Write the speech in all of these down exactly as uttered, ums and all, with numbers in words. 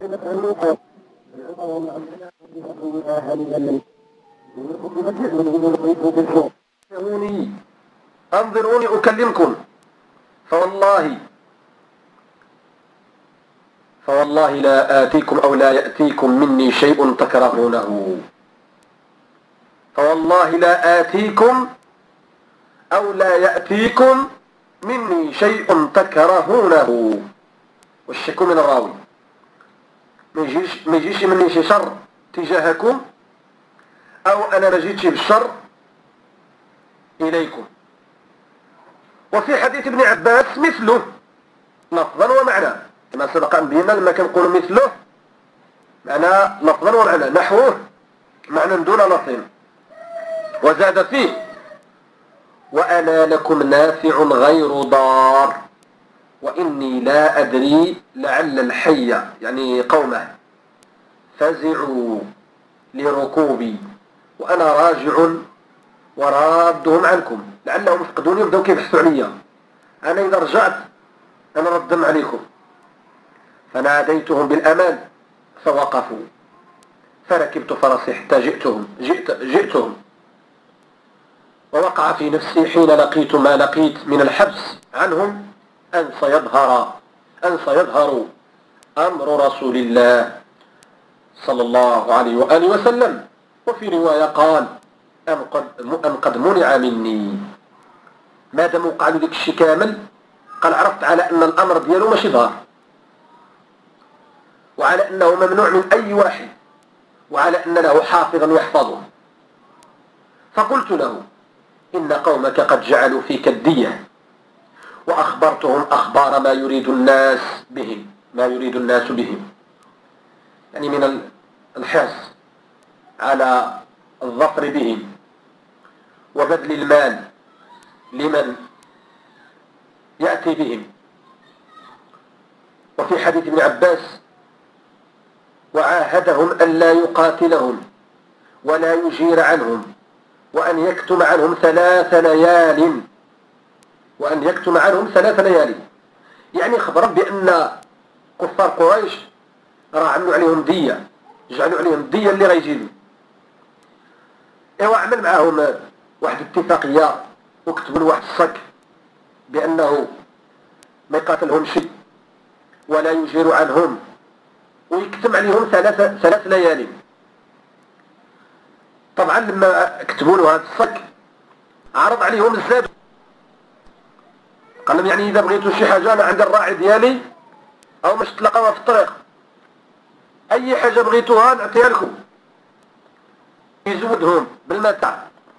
انظروني أكلمكم، فوالله فوالله لا آتيكم أو لا يأتيكم مني شيء تكرهونه، فوالله لا آتيكم أو لا يأتيكم مني شيء تكرهونه. والشك من الراوي، ما يجيش ما يجيش مني شي شر تجاهكم، أو أنا ما جيتش بالشر إليكم. وفي حديث ابن عباس مثله لفظا ومعنى، كما سبق أن بينا لما كنقول مثله معنى لفظا ومعنى، نحوه معنى دون لفظ. وزاد فيه: وأنا لكم نافع غير ضار، وإني لا أدري لعل الحي يعني قومه فزعوا لركوبي وأنا راجع ورادهم عنكم، لعلهم يفقدوني وبدأوا كيبحثوا عليا، أنا إذا رجعت أنا ردم عليكم. فناديتهم بالأمان فوقفوا، فركبت فرسي حتى جئتهم جئت جئتهم ووقع في نفسي حين لقيت ما لقيت من الحبس عنهم أن سيظهر أن سيظهر أمر رسول الله صلى الله عليه وآله وسلم. وفي رواية قال: أن قد, أن قد منع مني. ما دام وقع له ديك الشيء كامل، قال عرفت على أن الأمر دياله ماشي ظاهر، وعلى أنه ممنوع من أي واحد، وعلى أن له حافظا يحفظه. فقلت له: إن قومك قد جعلوا فيك الدية، وأخبرتهم أخبار ما يريد الناس بهم ما يريد الناس بهم يعني من الحرص على الظفر بهم وبذل المال لمن يأتي بهم. وفي حديث ابن عباس: وعاهدهم أن لا يقاتلهم ولا يجير عنهم وأن يكتم عنهم ثلاث ليال وأن يكتم عنهم ثلاث ليال يعني خبرا بأن كفار قريش راه عملوا عليهم دية، جعلوا عليهم الدية اللي غيجيبوا. ايوا عمل معاهم واحد اتفاقية وكتبوا له واحد الصك بأنه ما يقاتلهم شيء ولا يجير عنهم ويكتم عليهم ثلاث ثلاث ليالي. طبعا لما كتبوا له هذا الصك عرض عليهم الزاد، قال لهم: يعني إذا بغيتوا شي حاجة أنا عند الراعي ديالي أو مش تلقاوها في الطريق، أي حاجة بغيتوها نعطيها لكم. يزودهم بالمتاع.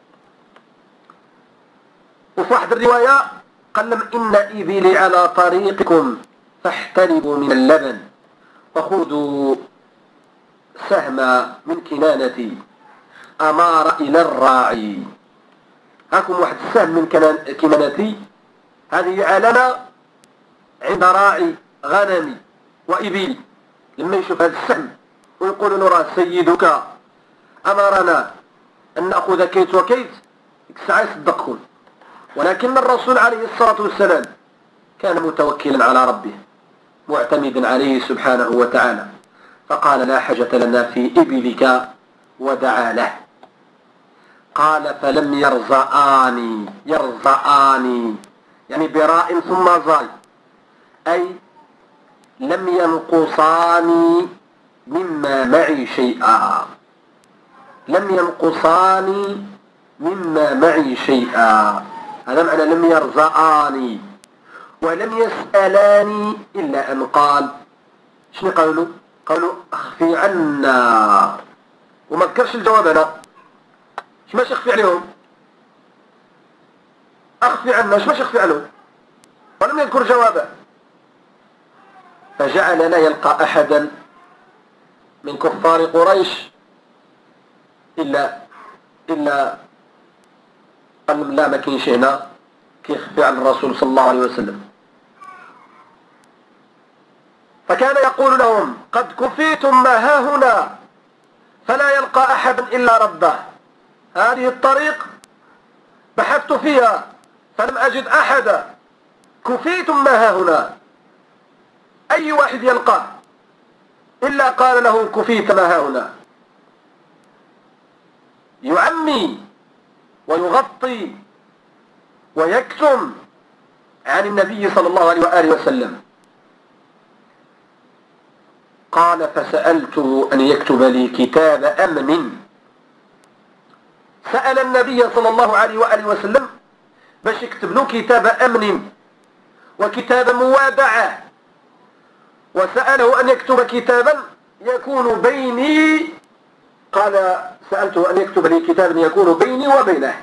وفي واحد الرواية قال لهم: إن إبلي على طريقكم فاحتربوا من اللبن وخذوا سهم من كنانتي أمار إلى الراعي. هاكم واحد السهم من كنانتي، هذه علامة عند راعي غنمي وإبلي، لما يشوف هذا السهم ويقول له: راه سيدك أمرنا أن نأخذ كيت وكيت، الساعة يصدقكم. ولكن الرسول عليه الصلاة والسلام كان متوكلا على ربه معتمدا عليه سبحانه وتعالى، فقال: لا حاجة لنا في إبلك، ودعا له. قال: فلم يرزآني يرزآني يعني براء ثم زاي، أي لم ينقصاني مما معي شيئا لم ينقصاني مما معي شيئا هذا معنى لم يرزآني. ولم يسألاني إلا أن قال، شنو قالوا؟ قالوا: أخفي عنا، وما ذكرش الجواب. أنا اش ماش أخفي عليهم؟ أخفي عنا، اش ماش أخفي عنهم؟ ولم يذكر جوابه. فجعل لا يلقى أحدا من كفار قريش إلا إلا قال: لا ما كاينش هنا كيخفي عن الرسول صلى الله عليه وسلم. فكان يقول لهم: قد كفيتم ما ها هنا فلا يلقى أحد إلا ربه. هذه الطريق بحثت فيها فلم أجد أحدا، كفيتم ما ها هنا، أي واحد يلقاه إلا قال له كفيت ما هنا، يعمي ويغطي ويكتم عن النبي صلى الله عليه وآله وسلم. قال فسألته أن يكتب لي كتاب أمن. سأل النبي صلى الله عليه وآله وسلم باش يكتب له كتاب أمن وكتاب موادعة، وسأله أن يكتب كتابا يكون بيني، قال سألته أن يكتب لي كتابا يكون بيني وبينه.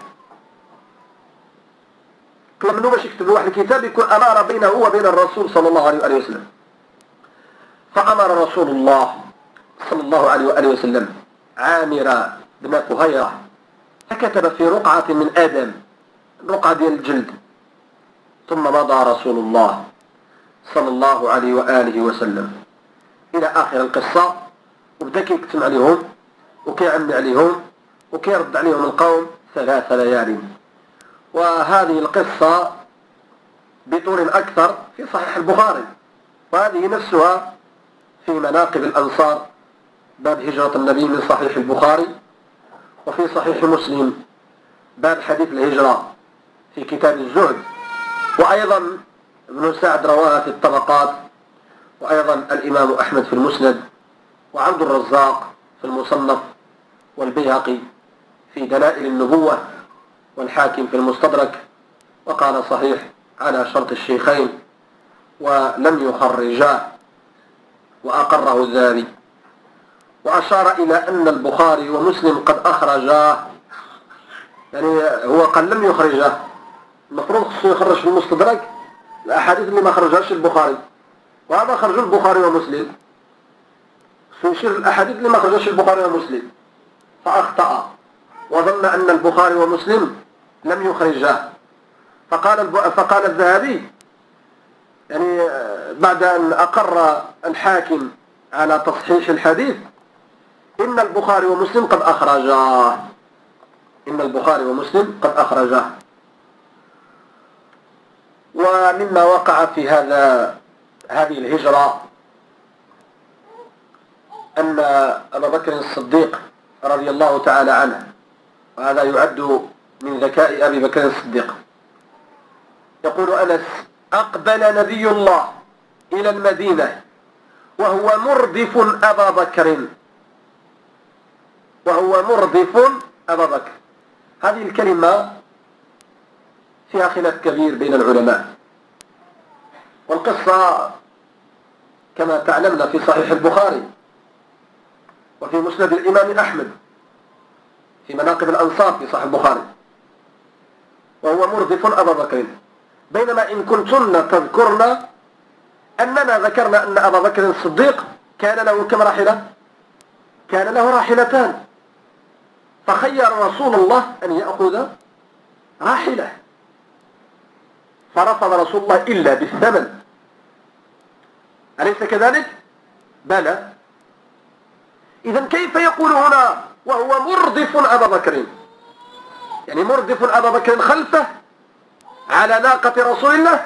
طلب منه باش يكتب له واحد الكتاب يكون أمار بينه وبين الرسول صلى الله عليه وآله وسلم. فأمر رسول الله صلى الله عليه وآله وسلم عامر بن فهيرة فكتب في رقعة من آدم، رقعة ديال الجلد. ثم مضى رسول الله صلى الله عليه وآله وسلم إلى آخر القصة، وبدأ كيكتم عليهم وكيعمي عليهم وكيرد عليهم القوم ثلاث ليال. وهذه القصة بطول أكثر في صحيح البخاري، وهذه نفسها في مناقب الأنصار باب هجرة النبي من صحيح البخاري، وفي صحيح مسلم باب حديث الهجرة في كتاب الزهد، وأيضا ابن سعد رواها في الطبقات، وأيضا الإمام أحمد في المسند، وعبد الرزاق في المصنف، والبيهقي في دلائل النبوة، والحاكم في المستدرك، وقال صحيح على شرط الشيخين ولم يخرجاه، وأقره الذهبي. وأشار إلى أن البخاري ومسلم قد أخرجاه، يعني هو قال لم يخرجاه، المفروض خصو يخرج في المستدرك الأحاديث اللي ما خرجهاش البخاري، وهذا خرج البخاري ومسلم، خصو يشير الأحاديث اللي ما خرجهاش البخاري ومسلم، فأخطأ وظن أن البخاري ومسلم لم يخرجاه. فقال فقال الذهبي يعني بعد أن أقر الحاكم على تصحيح الحديث إن البخاري ومسلم قد أخرجاه، إن البخاري ومسلم قد أخرجاه. ومما وقع في هذا هذه الهجرة أن أبا بكر الصديق رضي الله تعالى عنه، وهذا يعد من ذكاء أبي بكر الصديق، يقول أنس: أقبل نبي الله إلى المدينة وهو مردف أبا بكر، وهو مردف أبا بكر. هذه الكلمة فيها خلاف كبير بين العلماء، والقصة كما تعلمنا في صحيح البخاري وفي مسند الإمام أحمد في مناقب الأنصار في صحيح البخاري، وهو مردف أبا بكر. بينما إن كنتن تذكرن أننا ذكرنا أن أبا بكر الصديق كان له كم راحلة؟ كان له راحلتان، فخير رسول الله أن يأخذ راحلة، فرفض رسول الله إلا بالثمن، أليس كذلك؟ بلى. إذن كيف يقول هنا وهو مردف أبا بكر؟ يعني مردف أبا بكر خلفه على ناقة رسول الله.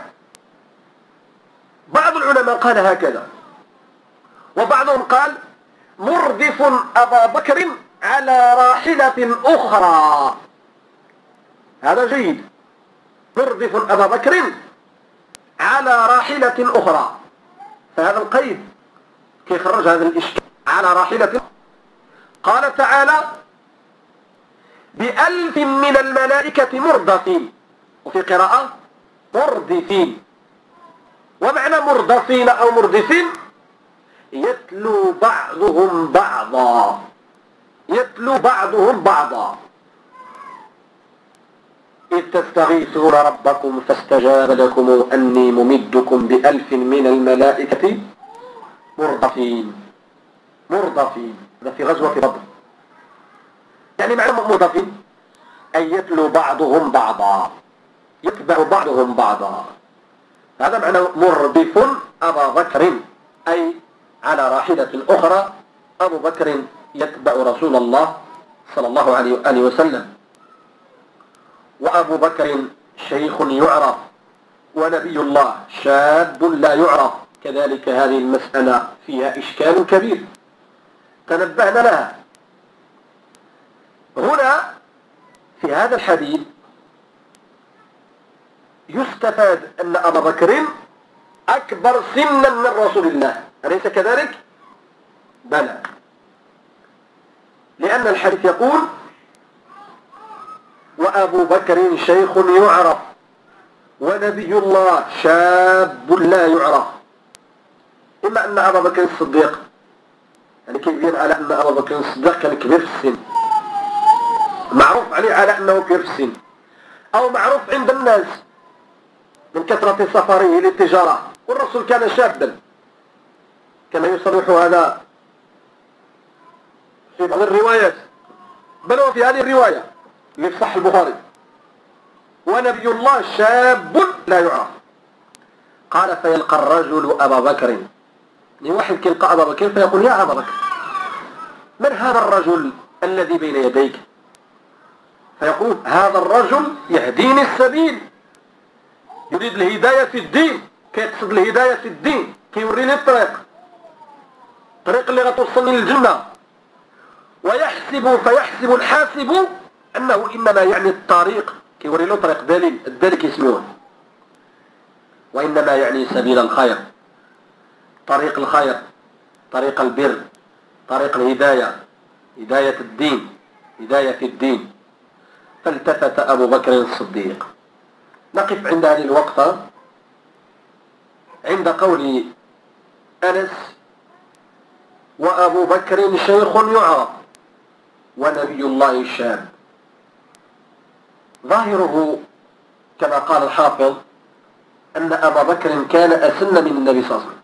بعض العلماء قال هكذا، وبعضهم قال مردف أبا بكر على راحلة أخرى. هذا جيد، مردف أبا بكر على راحلة أخرى، فهذا القيد كي خرج هذا الإشكال على راحلة. قال تعالى: بألف من الملائكة مردفين، وفي قراءة مردفين. ومعنى مردفين أو مردفين يتلو بعضهم بعضا، يتلو بعضهم بعضا. إذ تستغيثون ربكم فاستجاب لكم أني ممدكم بألف من الملائكة مردفين. مردفين هذا في غزوة بدر، يعني معنى مردفين أي يتلو بعضهم بعضا، يتبع بعضهم بعضا. هذا معنى مردف أبا بكر، أي على راحلة أخرى أبو بكر يتبع رسول الله صلى الله عليه وآله وسلم. وأبو بكر شيخ يعرف، ونبي الله شاب لا يعرف، كذلك هذه المسألة فيها إشكال كبير تنبهنا لها. هنا في هذا الحديث يستفاد أن أبا بكر أكبر سنا من رسول الله، أليس كذلك؟ بلى، لأن الحديث يقول وأبو بكر شيخ يعرف ونبي الله شاب لا يعرف. إما أن أبا بكر الصديق يعني كيبين على أن أبا بكر الصديق كان كبير في السن، معروف عليه على أنه كبير في السن، أو معروف عند الناس من كثرة سفره للتجارة، والرسول كان شابا كما يصرح هذا في بعض الروايات، بل وفي هذه الرواية اللي في صحيح البخاري ونبي الله شاب لا يعرف. قال فيلقى الرجل أبا بكر، يعني واحد كيلقى أبا بكر فيقول يا أبا بكر من هذا الرجل الذي بين يديك؟ فيقول هذا الرجل يهديني السبيل، يريد الهداية في الدين، كيقصد الهداية في الدين، كيوريني الطريق، الطريق اللي غتوصلني للجنة. ويحسب فيحسب الحاسب أنه إنما يعني الطريق، كيوري له طريق دليل، الدليل كيسموه، وإنما يعني سبيل الخير، طريق الخير، طريق البر، طريق الهداية، هداية الدين، هداية في الدين. فالتفت أبو بكر الصديق. نقف عند هذه الوقفة عند قول أنس وأبو بكر شيخ يعرف ونبي الله شاب. ظاهره كما قال الحافظ أن أبا بكر كان أسن من النبي صلى الله عليه وسلم.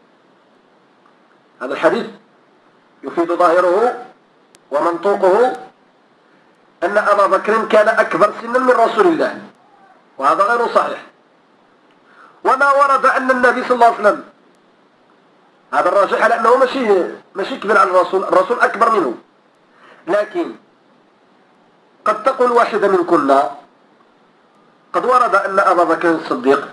هذا الحديث يفيد ظاهره ومنطوقه أن أبا بكر كان أكبر سنا من رسول الله، وهذا غير صحيح. وما ورد أن النبي صلى الله عليه وسلم، هذا الراجح على أنه ماشي ماشي كبير على الرسول، الرسول أكبر منه، لكن قد تقول واحدة من كنا قد ورد أن أبا بكر الصديق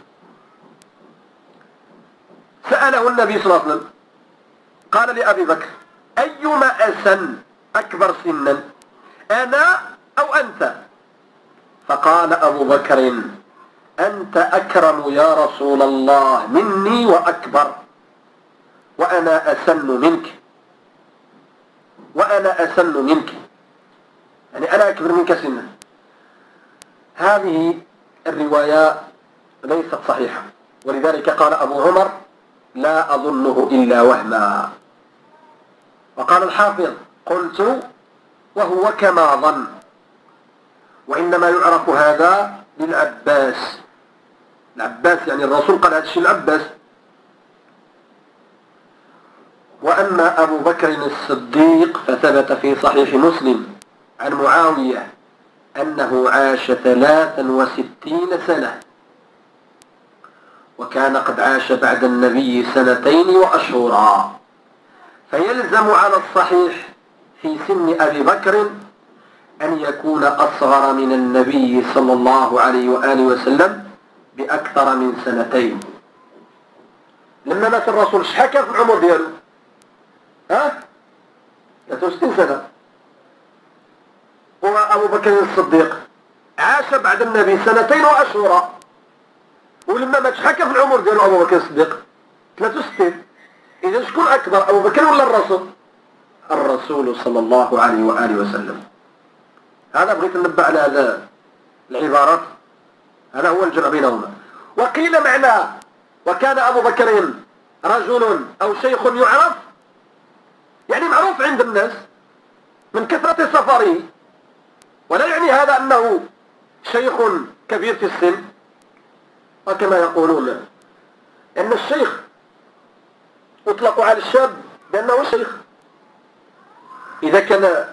سأله النبي صلى الله عليه وسلم قال لأبي بكر أيما أسن أكبر سنا أنا أو أنت؟ فقال أبو بكر أنت أكرم يا رسول الله مني وأكبر، وأنا أسن منك، وأنا أسن منك، يعني أنا أكبر منك سنا. هذه الرواية ليست صحيحة، ولذلك قال أبو عمر لا أظنه إلا وهما. وقال الحافظ قلت وهو كما ظن، وإنما يعرف هذا للعباس. العباس يعني الرسول قال هذا الشيء العباس. وأما أبو بكر الصديق فثبت في صحيح مسلم عن معاوية أنه عاش ثلاثا وستين سنة، وكان قد عاش بعد النبي سنتين وأشهرا، فيلزم على الصحيح في سن أبي بكر أن يكون أصغر من النبي صلى الله عليه وآله وسلم بأكثر من سنتين. لما مات الرسول شحال كان في العمر ديالو؟ ها؟ ثلاثة وستين سنة. وأبو بكر الصديق عاش بعد النبي سنتين وأشهرا، ولما مات شحال كان في العمر ديالو أبو بكر الصديق؟ ثلاثة وستين. إذا شكون أكبر أبو بكر ولا الرسول؟ الرسول صلى الله عليه وآله وسلم. هذا بغيت ننبه على هذا العبارات، هذا هو الجمع بينهما. وقيل معناه وكان أبو بكر رجل أو شيخ يعرف، يعني معروف عند الناس من كثرة سفره، ولا يعني هذا أنه شيخ كبير في السن، وكما يقولون أن الشيخ يطلق على الشاب بأنه شيخ إذا كان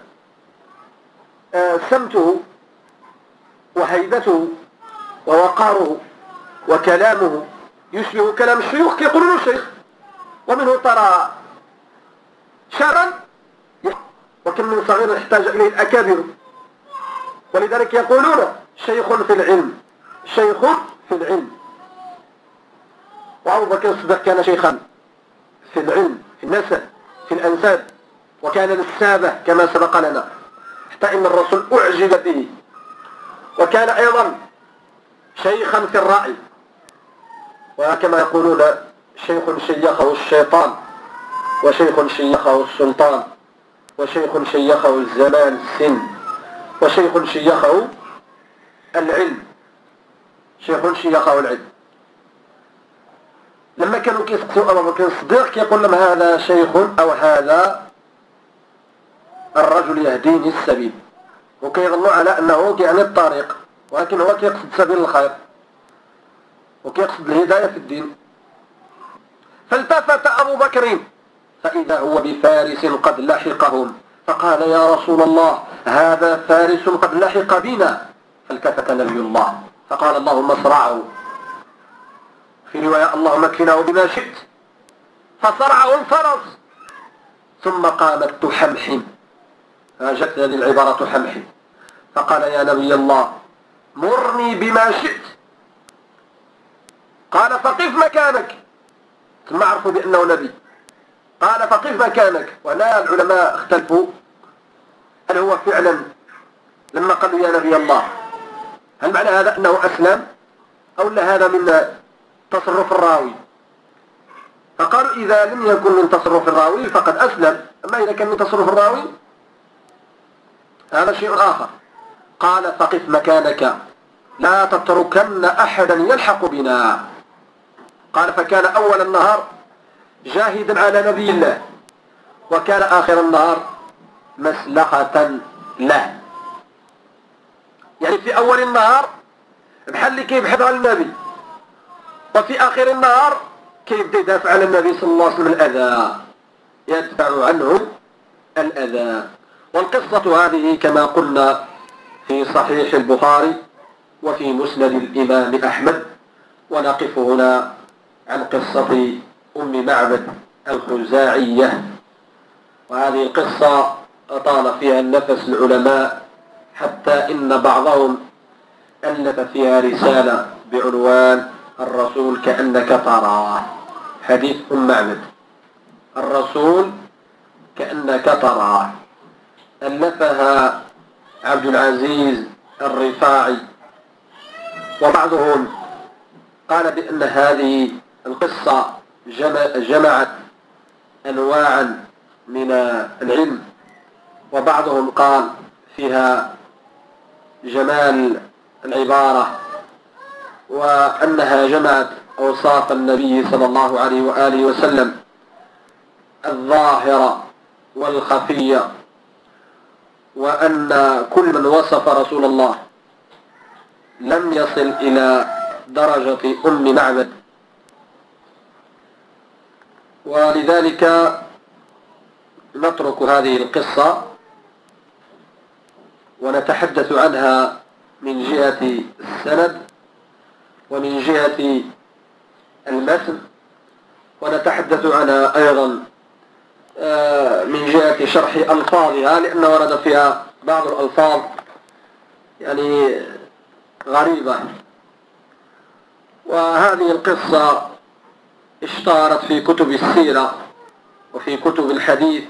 سمته وهيبته ووقاره وكلامه يشبه كلام الشيوخ كيقولون شيخ. ومنه ترى شابا وكم من صغير يحتاج إليه الأكابر، ولذلك يقولون شيخ في العلم، شيخ في العلم. وأبو بكر الصديق كان شيخا في العلم، في النسب، في الأنساب، وكان نسابه كما سبق لنا، حتى إن الرسول أعجب به. وكان أيضا شيخا في الرأي، وكما يقولون شيخ شيخه الشيطان، وشيخ شيخه السلطان، وشيخ شيخه الزمان السن، وشيخ شيخه العلم، شيخ شيخه العلم. لما كانوا كيسقسوا أبو بكر الصديق كيقول لهم هذا شيخ أو هذا الرجل يهديني السبيل، وكيظنوا على أنه يعني الطريق، ولكن هو كيقصد سبيل الخير وكيقصد الهداية في الدين. فالتفت أبو بكر فإذا هو بفارس قد لحقهم، فقال يا رسول الله هذا فارس قد لحق بنا. فالتفت نبي الله فقال اللهم اصرعه، في رواية اللهم اكفناه بما شئت، فصرعه الفرس ثم قامت تحمحم، فجاءت هذه العبارة تحمحم، فقال يا نبي الله مرني بما شئت. قال فقف مكانك، ثم عرفوا بأنه نبي. قال فقف مكانك. وهنا العلماء اختلفوا هل هو فعلا لما قالوا يا نبي الله هل معنى هذا أنه أسلم أو لا هذا من تصرف الراوي؟ فقالوا إذا لم يكن من تصرف الراوي فقد أسلم، أما إذا كان من تصرف الراوي هذا شيء آخر. قال فقف مكانك لا تتركن أحدا يلحق بنا. قال فكان أول النهار جاهدا على نبي الله، وكان آخر النهار مسلخة له، يعني في أول النهار بحال اللي كيبحث عن النبي، وفي آخر النهار كيبدا يدافع عن النبي صلى الله عليه وسلم الأذى، يدفع عنه الأذى. والقصة هذه كما قلنا في صحيح البخاري وفي مسند الإمام أحمد. ونقف هنا عن قصة أم معبد الخزاعية، وهذه القصة أطال فيها النفس العلماء حتى إن بعضهم ألف فيها رسالة بعنوان الرسول كأنك تراه، حديث أم معبد الرسول كأنك تراه، ألفها عبد العزيز الرفاعي. وبعضهم قال بأن هذه القصة جمعت أنواعا من العلم، وبعضهم قال فيها جمال العبارة، وأنها جمعت أوصاف النبي صلى الله عليه وآله وسلم الظاهرة والخفية، وأن كل من وصف رسول الله لم يصل إلى درجة أم معبد. ولذلك نترك هذه القصة ونتحدث عنها من جهة السند ومن جهة المتن، ونتحدث عنها أيضا من جهة شرح ألفاظها، لأن ورد فيها بعض الألفاظ يعني غريبة. وهذه القصة اشتهرت في كتب السيرة وفي كتب الحديث،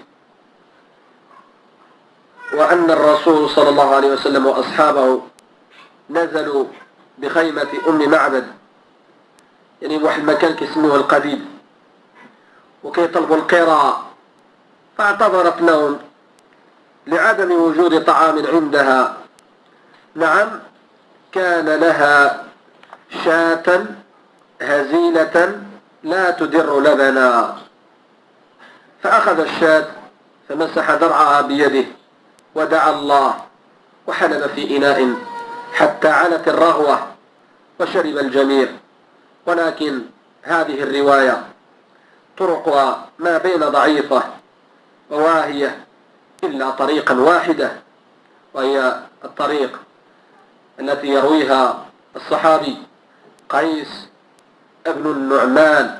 وأن الرسول صلى الله عليه وسلم وأصحابه نزلوا بخيمة أم معبد، يعني واحد المكان كيسموه القديد، وكيطلبوا القراءة، فاعتذرت لهم لعدم وجود طعام عندها. نعم كان لها شاة هزيلة لا تدر لبنا، فأخذ الشاة فمسح درعها بيده ودعا الله وحلب في إناء حتى علت الرغوة وشرب الجميع. ولكن هذه الرواية طرقها ما بين ضعيفة وواهية إلا طريقا واحدة، وهي الطريق التي يرويها الصحابي قيس ابن النعمان،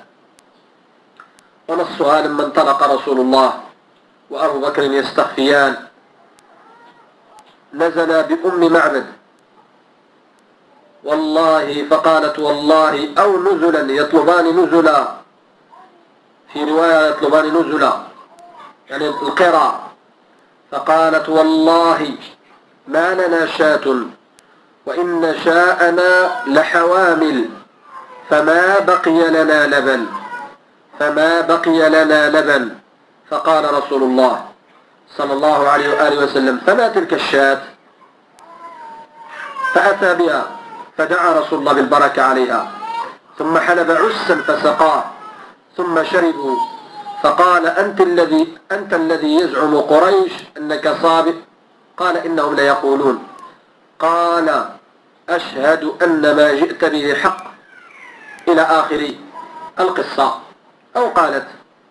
ونصها لما انطلق رسول الله وأبو بكر يستخفيان نزل بأم معبد والله فقالت والله أو نزلا يطلبان نزلا، في رواية يطلبان نزلا يعني القراء، فقالت والله ما لنا شاة وإن شاءنا لحوامل فما بقي لنا لبن فما بقي لنا لبن فقال رسول الله صلى الله عليه وآله وسلم فما تلك الشاة؟ فأتى بها فدعا رسول الله بالبركة عليها، ثم حلب عسا فسقاه، ثم شربوا، فقال أنت الذي أنت الذي يزعم قريش أنك صابئ؟ قال إنهم ليقولون. قال أشهد أن ما جئت به حق، إلى آخر القصة. أو قالت،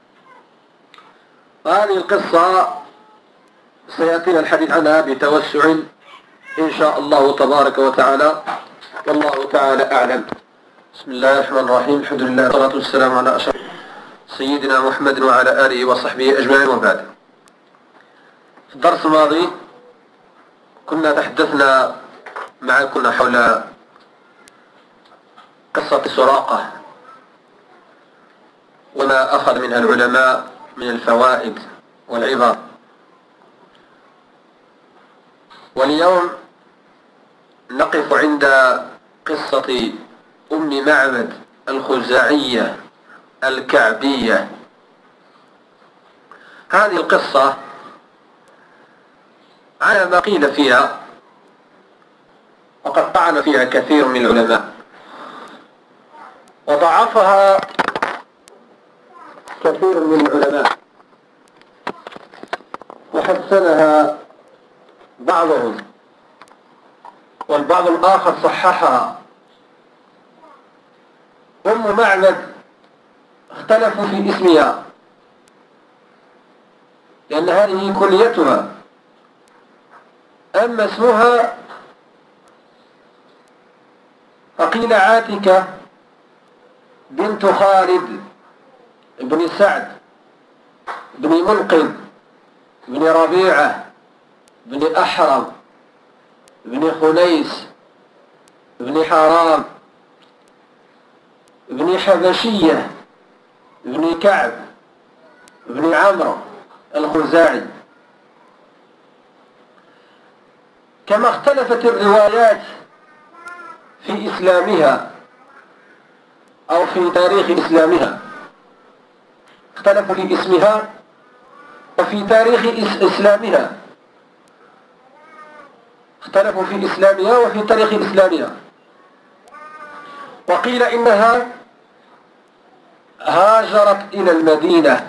وهذه القصة سيأتينا الحديث عنها بتوسع إن شاء الله تبارك وتعالى، والله تعالى أعلم. بسم الله الرحمن الرحيم، الحمد لله والصلاة والسلام على أشرف سيدنا محمد وعلى آله وصحبه أجمعين، وبعد. في الدرس الماضي كنا تحدثنا معكم حول قصة سراقة وما أخذ منها العلماء من الفوائد والعبر. واليوم نقف عند قصة أم معبد الخزاعية الكعبية. هذه القصة على ما قيل فيها وقد طعن فيها كثير من العلماء، وضعفها كثير من العلماء، وحسنها بعضهم، والبعض الآخر صححها. أم معبد اختلفوا في اسمها، لأن هذه كنيتها، أما اسمها فقيل عاتكة بنت خالد بن سعد بن منقذ بن ربيعة بن أحرم بن خنيس بن حرام بن حبشية بن كعب بن عمرو الخزاعي. كما اختلفت الروايات في إسلامها أو في تاريخ إسلامها، اختلفوا في اسمها وفي تاريخ إسلامها، اختلفوا في إسلامها وفي تاريخ إسلامها. وقيل إنها هاجرت إلى المدينة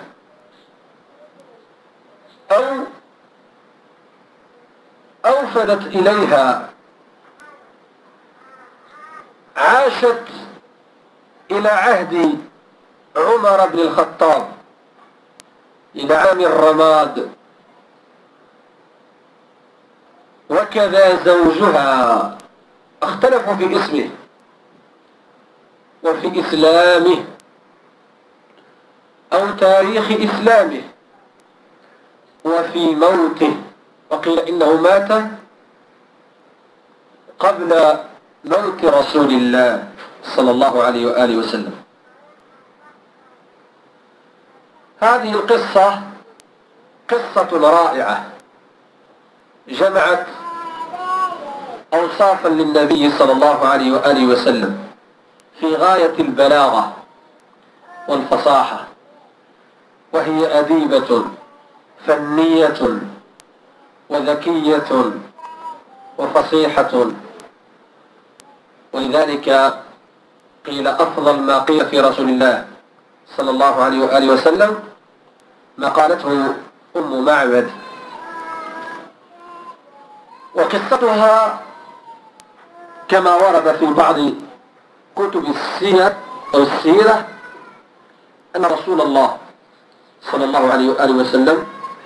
أو أوفدت إليها، عاشت إلى عهد عمر بن الخطاب إلى عام الرماد، وكذا زوجها. اختلفوا في اسمه وفي إسلامه أو تاريخ إسلامه وفي موته، وقيل إنه مات قبل موت رسول الله صلى الله عليه وآله وسلم. هذه القصة قصة رائعة جمعت أوصافا للنبي صلى الله عليه وآله وسلم في غاية البلاغة والفصاحة، وهي أديبة فنية وذكية وفصيحة، ولذلك قيل أفضل ما قيل في رسول الله صلى الله عليه وآله وسلم ما قالته أم معبد. وقصتها كما ورد في بعض كتب السيرة أو السيرة أن رسول الله صلى الله عليه وآله وسلم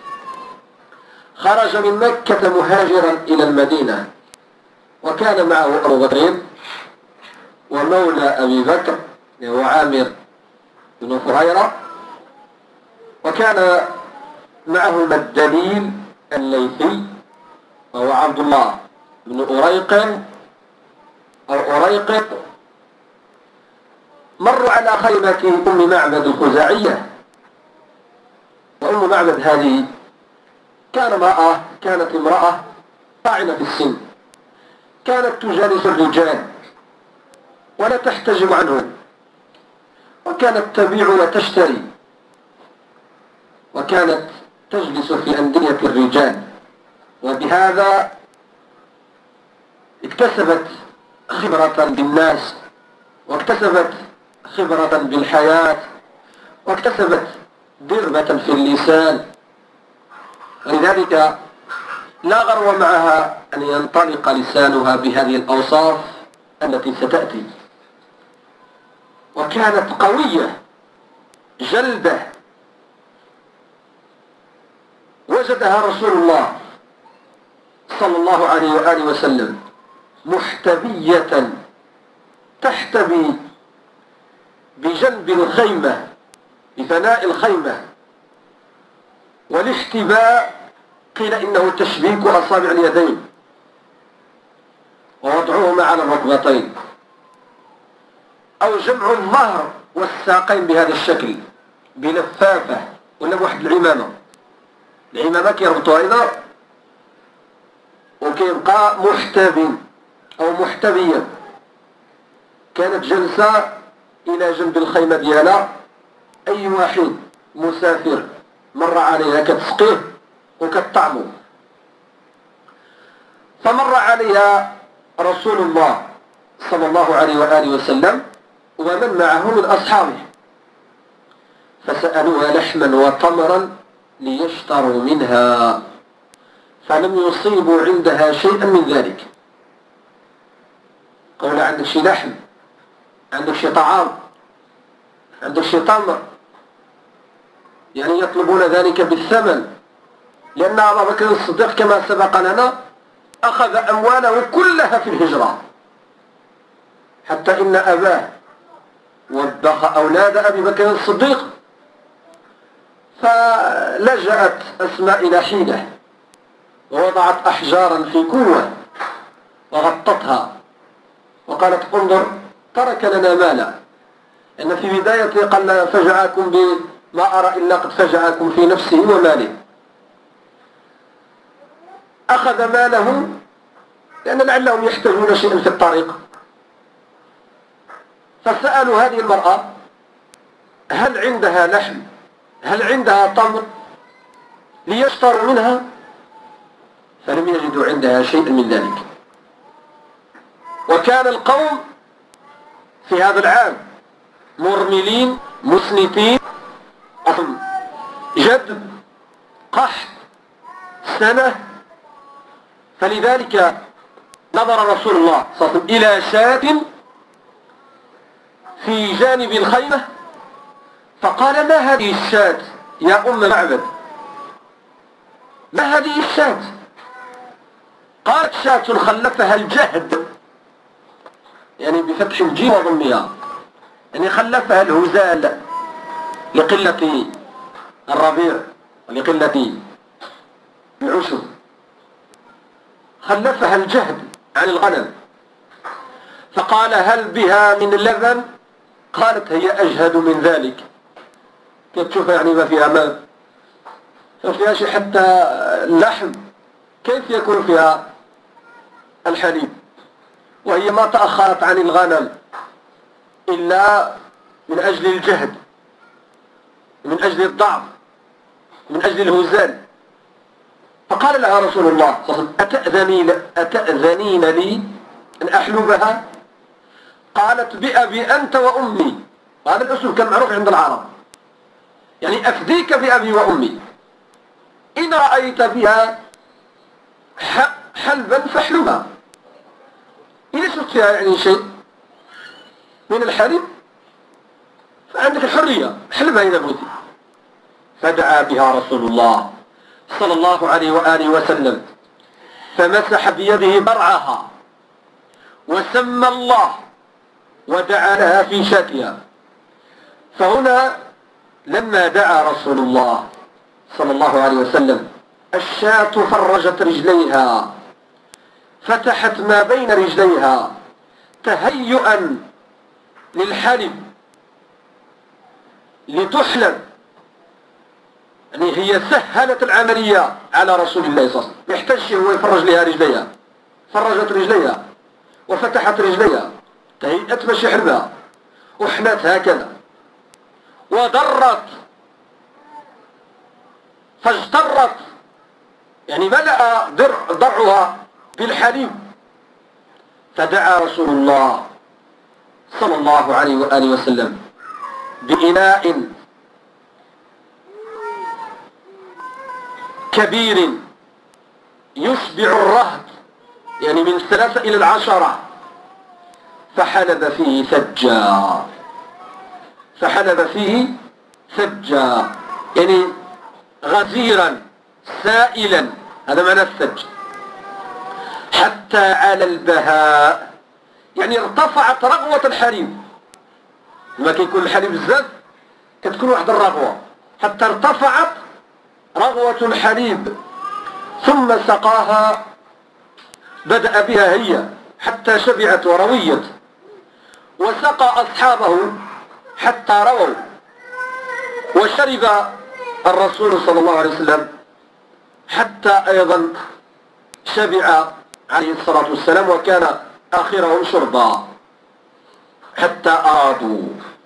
خرج من مكة مهاجرا إلى المدينة، وكان معه أبو بكر ومولى أبي بكر وهو عامر بن فهيرة، وكان معهما الدليل الليثي وهو عبد الله بن أريق أو أريقط مروا على خيمة أم معبد الخزاعية. وأم معبد هذه كان امرأة كانت امرأة طاعنة في السن، كانت تجالس الرجال ولا تحتجب عنهم، وكانت تبيع وتشتري، وكانت تجلس في أندية الرجال، وبهذا اكتسبت خبرة بالناس، واكتسبت خبرة بالحياة، واكتسبت دربة في اللسان. لذلك لا غرو معها أن ينطلق لسانها بهذه الأوصاف التي ستأتي. وكانت قوية جلدة، وجدها رسول الله صلى الله عليه وآله وسلم محتبية تحتبي بجنب الخيمة، بفناء الخيمة. والاحتباء قيل إنه تشبيك أصابع اليدين ووضعهما على الركبتين، أو جمع الظهر والساقين بهذا الشكل بلفافة ولا بواحد العمامة. العمامة كيربطوها هنا وكيبقى محتبي أو محتبيا. كانت جلسة إلى جنب الخيمة ديالها، أي واحد مسافر مر عليها كتسقيه وكتطعمه. فمر عليها رسول الله صلى الله عليه وآله وسلم ومن معه من أصحابه، فسألوها لحما وتمرا ليشتروا منها، فلم يصيبوا عندها شيئا من ذلك. قالوا عندك شي لحم، عندك شي طعام، عندك شي تمر، يعني يطلبون ذلك بالثمن، لأن أبا بكر الصديق كما سبق لنا أخذ أمواله كلها في الهجرة، حتى إن أباه وبخ أولاد أبي بكر الصديق، فلجأت أسماء إلى حيلة ووضعت أحجارا في كوة وغطتها وقالت انظر ترك لنا مالا، إن في بداية قال فجعكم بما أرى إلا قد فجعكم في نفسه وماله. أخذ ماله لأن لعلهم يحتاجون شيئا في الطريق، فسألوا هذه المرأة هل عندها لحم، هل عندها تمر ليشتروا منها، فلم يجدوا عندها شيئا من ذلك. وكان القوم في هذا العام مرملين مسنفين، جد قحط سنة، فلذلك نظر رسول الله صلى الله عليه وسلم إلى شاة في جانب الخيمة فقال ما هذه الشاة يا أم معبد، ما هذه الشاة؟ قالت شاة خلفها الجهد، يعني بفتح الجيم وضمها، يعني خلفها الهزال لقلة الربيع ولقلة العشب، خلفها الجهد عن الغنم. فقال هل بها من اللبن؟ قالت هي أجهد من ذلك. كيف تشوف يعني ما فيها ما ما فيها شيء حتى اللحم، كيف يكون فيها الحليب؟ وهي ما تأخرت عن الغنم إلا من أجل الجهد، من أجل الضعف، من أجل الهزال. فقال لها رسول الله صلى الله عليه وسلم أتأذنين, أتأذنين لي أن أحلبها؟ قالت بأبي أنت وأمي. وهذا الأسلوب كان معروف عند العرب، يعني أفديك بأبي وأمي، إن رأيت بها حلبا فاحلبها، إذا شفت فيها يعني شيء من الحليب فعندك الحرية، حلبها إذا بغيت. فدعا بها رسول الله صلى الله عليه وآله وسلم فمسح بيده برعها وسمى الله ودعا لها في شاتها. فهنا لما دعا رسول الله صلى الله عليه وسلم الشاة فرجت رجليها، فتحت ما بين رجليها، تهيئا للحلب لتحلب، يعني هي سهلت العملية على رسول الله صلى الله عليه وسلم، ما يحتاجش هو يفرج لها رجليها، فرجت رجليها وفتحت رجليها، تهيئت باش يحلبها وحنات هكذا وضرت فاجترت، يعني ملأ درع ضرعها بالحليب. فدعا رسول الله صلى الله عليه وآله وسلم بإناء كبير يشبع الرهط، يعني من الثلاثة إلى العشرة، فحلب فيه ثجا، فحلب فيه ثجا يعني غزيرا سائلا، هذا معنى الثلج. حتى على البهاء، يعني ارتفعت رغوة الحليب، لما كيكون الحليب بزاف كتكون واحد الرغوة، حتى ارتفعت رغوة الحليب. ثم سقاها، بدأ بها هي حتى شبعت ورويت، وسقى أصحابه حتى رووا، وشرب الرسول صلى الله عليه وسلم حتى أيضا شبع عليه الصلاة والسلام، وكان آخرهم شربا حتى أرادوا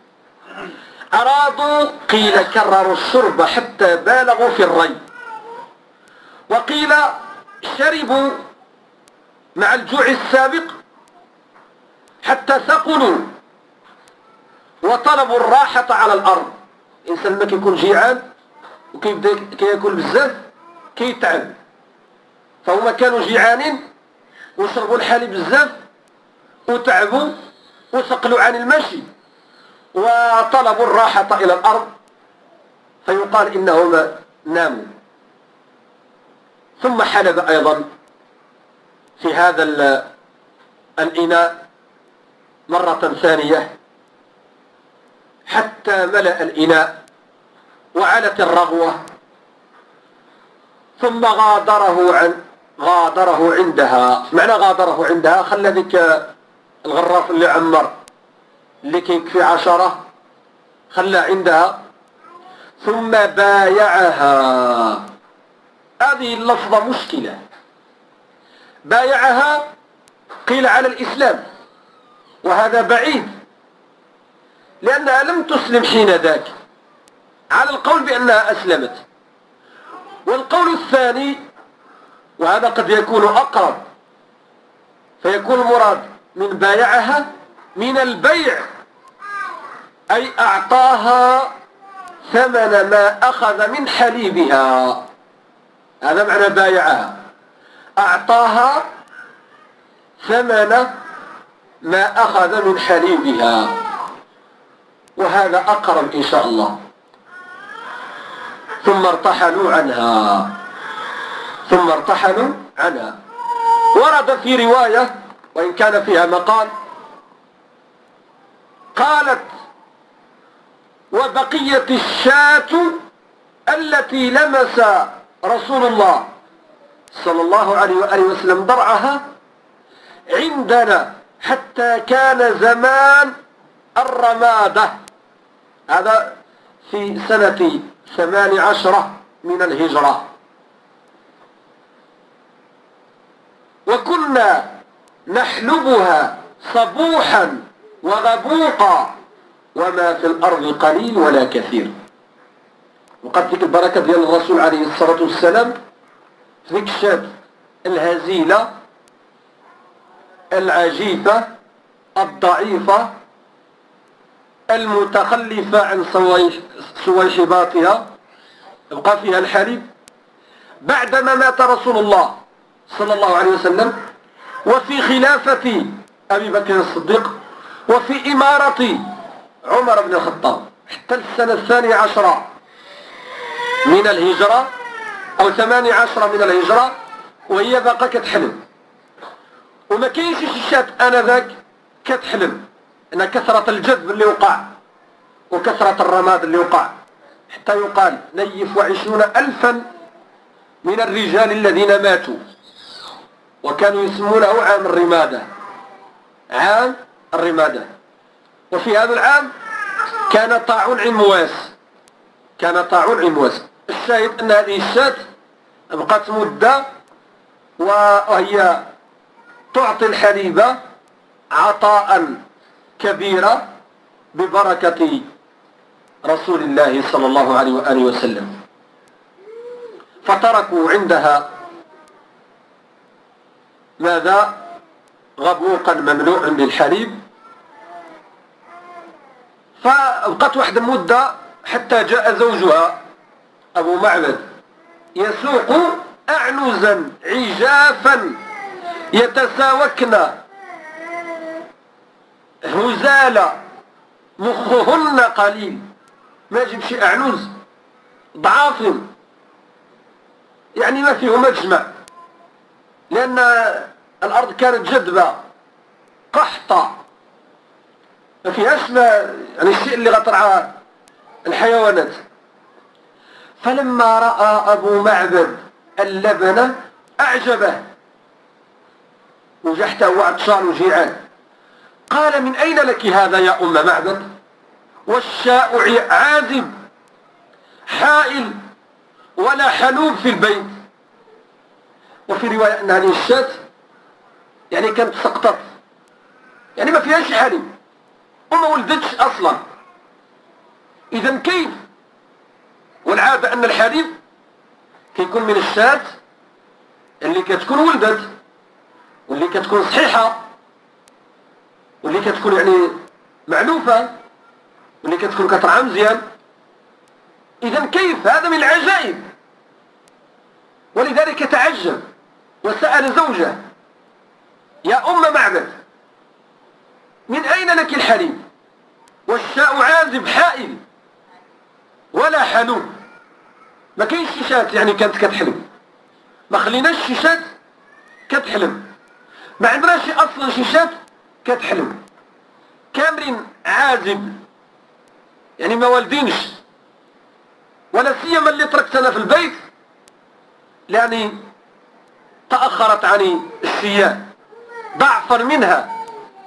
أرادوا قيل كرروا الشرب حتى بالغوا في الري، وقيل شربوا مع الجوع السابق حتى ثقلوا وطلبوا الراحة على الأرض. الإنسان ما كيكون جيعان وكيبدا كياكل بزاف كيتعب، فهما كانوا جيعانين وشربوا الحليب بزاف وتعبوا وثقلوا عن المشي وطلبوا الراحة إلى الأرض، فيقال إنهم ناموا. ثم حلب أيضا في هذا الإناء مرة ثانية حتى ملأ الإناء وعلت الرغوة، ثم غادره عن غادره عندها. معنى غادره عندها، خلى ذيك الغراف اللي عمر اللي كيكفي عشرة خلى عندها، ثم بايعها. هذه اللفظة مشكلة، بايعها قيل على الإسلام، وهذا بعيد لأنها لم تسلم حين ذاك، على القول بأنها أسلمت. والقول الثاني، وهذا قد يكون أقرب، فيكون المراد من بايعها من البيع، أي أعطاها ثمن ما أخذ من حليبها، هذا معنى بايعها، أعطاها ثمن ما أخذ من حليبها، وهذا أقرب إن شاء الله. ثم ارتحلوا عنها ثم ارتحلوا عنها ورد في رواية وإن كان فيها مقال، قالت: وبقيت الشاة التي لمس رسول الله صلى الله عليه وآله وسلم ضرعها عندنا حتى كان زمان الرمادة، هذا في سنة ثمان عشرة من الهجرة. وكنا نحلبها صبوحا وغبوقا وما في الأرض قليل ولا كثير. وقد ذيك البركة ديال الرسول عليه الصلاة والسلام في ذيك الشاة الهزيلة العجيفة الضعيفة المتخلفة عن سويحباتها يبقى فيها الحليب، بعدما مات رسول الله صلى الله عليه وسلم، وفي خلافة أبي بكر الصديق، وفي إمارة عمر بن الخطاب، حتى السنة الثانية عشرة من الهجرة أو ثمانية عشرة من الهجرة وهي باقا كتحلم. وما كاينش شي شات آنذاك كتحلم، أن كثرة الجذب اللي وقع وكثرة الرماد اللي وقع، حتى يقال نيف وعشرون ألفا من الرجال الذين ماتوا، وكانوا يسمونه عام الرمادة، عام الرمادة. وفي هذا العام كان طاعون عمواس كان طاعون عمواس الشاهد أن هذه الشاة بقت مدة وهي تعطي الحليب عطاء كبيرا ببركة رسول الله صلى الله عليه وآله وسلم. فتركوا عندها ماذا؟ غبوقا مملوءا بالحليب. فبقت واحد المدة حتى جاء زوجها أبو معبد يسوق أعنزا عجافا يتساوكن هزال مخهن قليل. ما يجيب شي أعنوز ضعاف يعني ما فيه مجمع، لأن الأرض كانت جدبة قحطة ما فيهاش ما يعني الشيء اللي غترعى الحيوانات. فلما رأى أبو معبد اللبن أعجبه وجا حتى هو عطشان وجيعان. قال: من أين لك هذا يا أم معبد؟ والشاء عازب حائل ولا حلوب في البيت. وفي رواية أن هذه الشاة يعني كانت سقطت، يعني ما فيهاش حليب وما ولدتش أصلا. إذا كيف؟ والعادة أن الحليب كيكون من الشاة اللي كتكون ولدت واللي كتكون صحيحة واللي كتكون يعني معلوفة واللي كتكون كترعى مزيان. إذا كيف؟ هذا من العجائب. ولذلك تعجب وسأل زوجه: يا أم معبد، من أين لك الحليب والشاء عازب حائل ولا حلوب؟ ما كاينش شيشات يعني كانت كتحلب، ما خليناش شيشات كتحلب، ما عندناش اصلا شيشات كتحلب، كامرين عازب يعني ما والدينش. ولا سيما اللي تركتنا في البيت يعني تأخرت عن السيان ضعفا منها،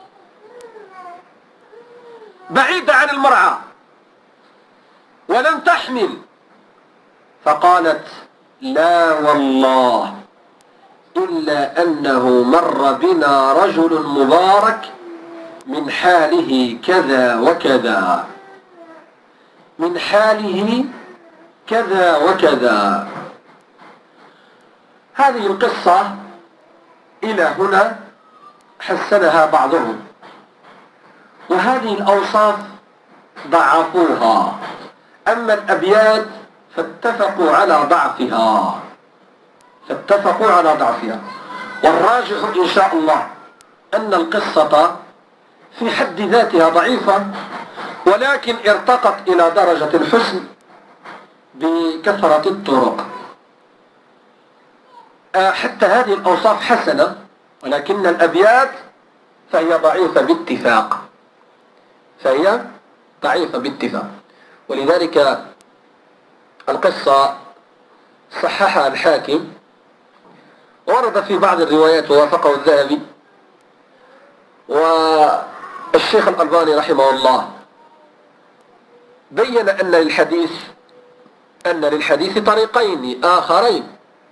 بعيدة عن المرعى ولم تحمل. فقالت: لا والله إلا أنه مر بنا رجل مبارك من حاله كذا وكذا، من حاله كذا وكذا. هذه القصة إلى هنا حسنها بعضهم، وهذه الأوصاف ضعفوها. أما الأبيات فاتفقوا على ضعفها فاتفقوا على ضعفها والراجح إن شاء الله أن القصة في حد ذاتها ضعيفة، ولكن ارتقت إلى درجة الحسن بكثرة الطرق. حتى هذه الأوصاف حسنة، ولكن الأبيات فهي ضعيفة باتفاق فهي ضعيفة باتفاق ولذلك القصة صححها الحاكم، ورد في بعض الروايات ووافقه الذهبي، والشيخ الألباني رحمه الله بين أن للحديث أن للحديث طريقين آخرين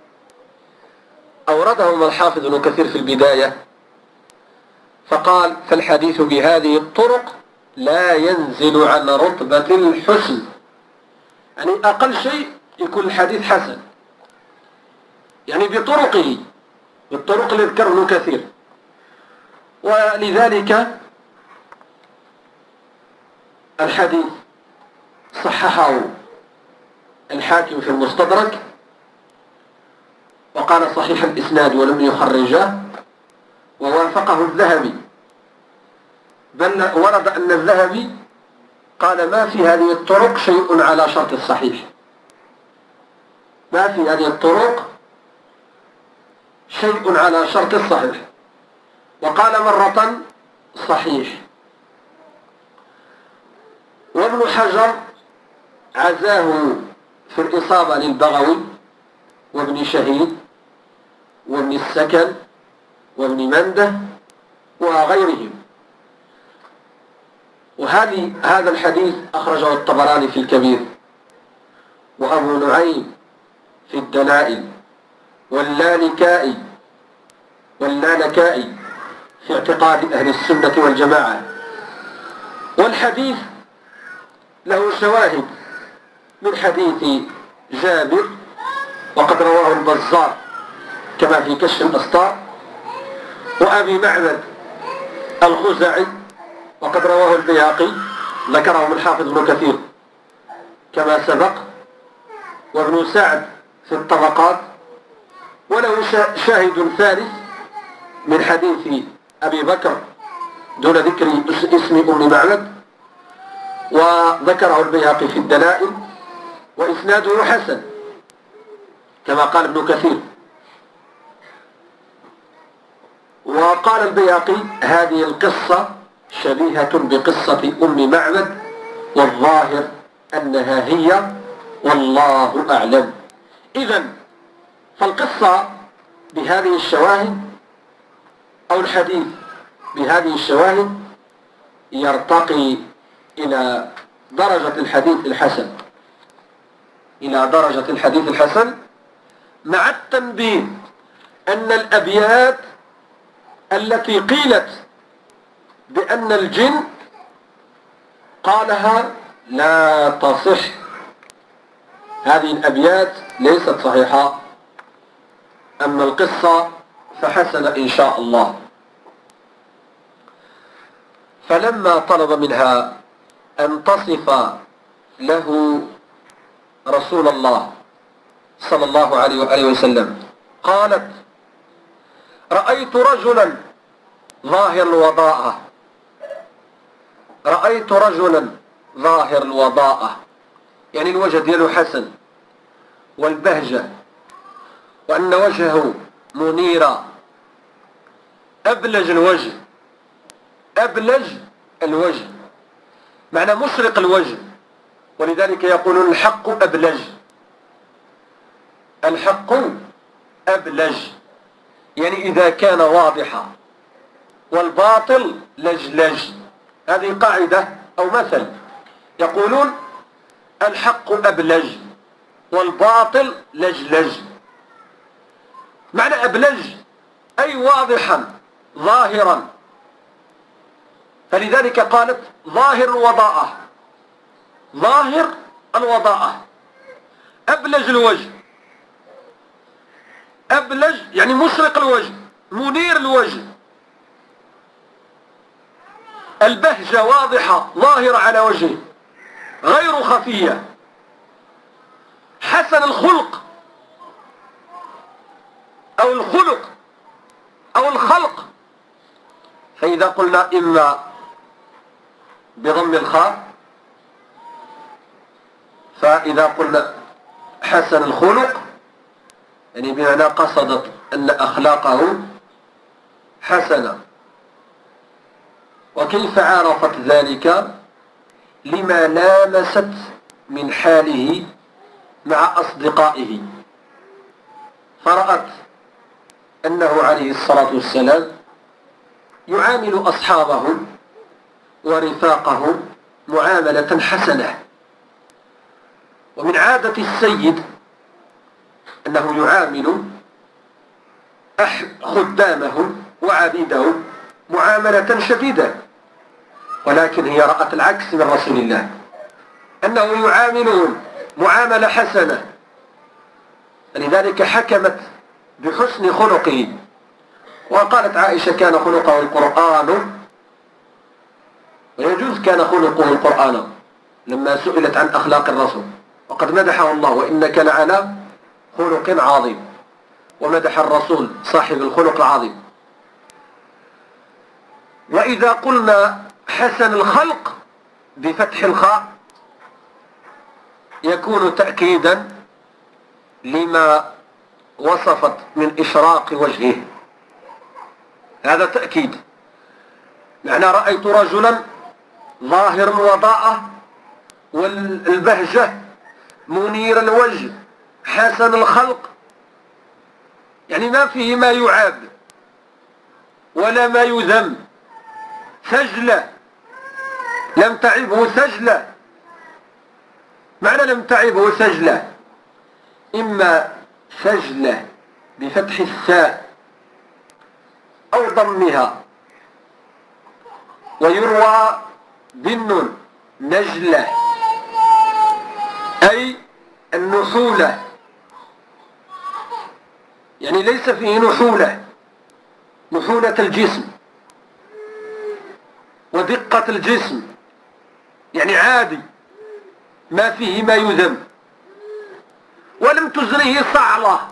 أوردهما الحافظ ابن كثير في البداية، فقال: فالحديث بهذه الطرق لا ينزل عن رتبة الحسن، يعني أقل شيء يكون الحديث حسن، يعني بطرقه بالطرق اللي ذكره ابن كثير. ولذلك الحديث صححه الحاكم في المستدرك وقال صحيح الإسناد ولم يخرجه، ووافقه الذهبي، بل ورد أن الذهبي قال: ما في هذه الطرق شيء على شرط الصحيح، ما في هذه الطرق شيء على شرط الصحيح، وقال مرة صحيح. وابن حجر عزاه في الإصابة للبغوي وابن شهيد وابن السكن وابن منده وغيرهم، وهذه هذا الحديث أخرجه الطبراني في الكبير، وأبو نعيم في الدلائل، واللالكائي واللالكائي في اعتقاد أهل السنة والجماعة. والحديث له شواهد من حديث جابر، وقد رواه البزار كما في كشف الأسطار، وأبي معبد الخزاعي وقد رواه البيهقي، ذكره الحافظ ابن كثير كما سبق، وابن سعد في الطبقات. وله شاهد ثالث من حديث أبي بكر دون ذكر اسم أم معبد، وذكره البيهقي في الدلائل، وإسناده حسن كما قال ابن كثير. وقال البيهقي: هذه القصة شبيهة بقصة أم معبد، والظاهر أنها هي، والله أعلم. إذن فالقصة بهذه الشواهد أو الحديث بهذه الشواهد يرتقي إلى درجة الحديث الحسن إلى درجة الحديث الحسن مع التنبيه أن الأبيات التي قيلت بأن الجن قالها لا تصح، هذه الأبيات ليست صحيحة. أما القصة فحسن إن شاء الله. فلما طلب منها أن تصف له رسول الله صلى الله عليه وآله وسلم قالت: رأيت رجلا ظاهر الوضاءة رأيت رجلا ظاهر الوضاءة يعني الوجه دياله حسن والبهجة، وأن وجهه منيرا، أبلج الوجه أبلج الوجه معنى مشرق الوجه، ولذلك يقولون الحق أبلج الحق أبلج يعني إذا كان واضحا، والباطل لجلج. هذه قاعدة أو مثل، يقولون الحق أبلج والباطل لجلج. معنى أبلج أي واضحا ظاهرا، فلذلك قالت ظاهر الوضاءة ظاهر الوضاءة أبلج الوجه أبلج يعني مشرق الوجه منير الوجه، البهجة واضحة ظاهرة على وجهه غير خفية، حسن الخلق أو الخلق أو الخلق. فإذا قلنا إما بضم الخاء، فإذا قلنا حسن الخلق يعني بمعنى قصدت أن أخلاقه حسنة. وكيف عرفت ذلك؟ لما لامست من حاله مع أصدقائه، فرأت أنه عليه الصلاة والسلام يعامل أصحابه ورفاقه معاملة حسنة. ومن عادة السيد أنه يعامل خدامه وعبيده معاملة شديدة، ولكن هي رأت العكس من رسول الله، أنه يعاملهم معاملة حسنة، لذلك حكمت بحسن خلقه. وقالت عائشة: كان خلقه القرآن، ويجوز كان خلقه القرآن لما سئلت عن أخلاق الرسول، وقد مدحه الله: وإنك لعلى خلق عظيم، ومدح الرسول صاحب الخلق العظيم. وإذا قلنا حسن الخلق بفتح الخاء يكون تأكيدا لما وصفت من إشراق وجهه، هذا تأكيد. معنى رأيت رجلا ظاهر الوضاءة والبهجة منير الوجه حسن الخلق، يعني ما فيه ما يعاب ولا ما يذم، سجلة لم تعبه سجلة. معنى لم تعبه سجلة إما سجلة بفتح الساء أو ضمها، ويروى بالنون نجلة أي النحولة، يعني ليس فيه نحولة، نحولة الجسم ودقة الجسم، يعني عادي ما فيه ما يذم. ولم تزره صعلة،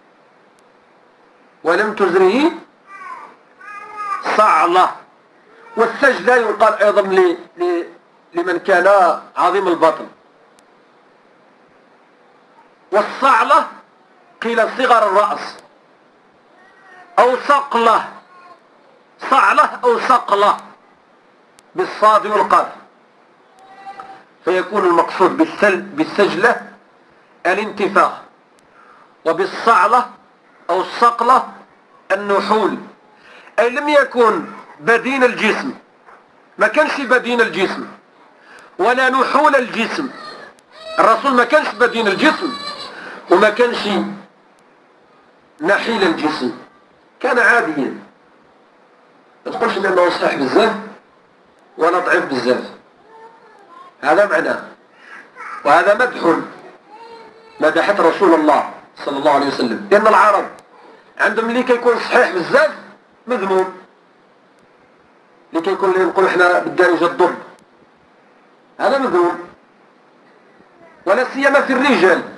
ولم تزره صعلة. والسجلة يقال أيضا لمن كان عظيم البطن. والصعلة قيل صغر الرأس أو صقلة، صعلة أو صقلة بالصاد والقاف، فيكون المقصود بالسجلة الانتفاخ، وبالصعلة أو الصقلة النحول، أي لم يكن بدين الجسم، ما كانش بدين الجسم ولا نحول الجسم. الرسول ما كانش بدين الجسم وما كانش نحيل الجسم، كان عاديا. ما تقولش بأنه صحيح بزاف ولا ضعيف بزاف، هذا معناه. وهذا مدح مدحت رسول الله صلى الله عليه وسلم، لأن العرب عندهم اللي كيكون صحيح بزاف مذموم، اللي كيكون اللي نقول احنا بالدارجة الضب، هذا مذموم، ولا سيما في الرجال.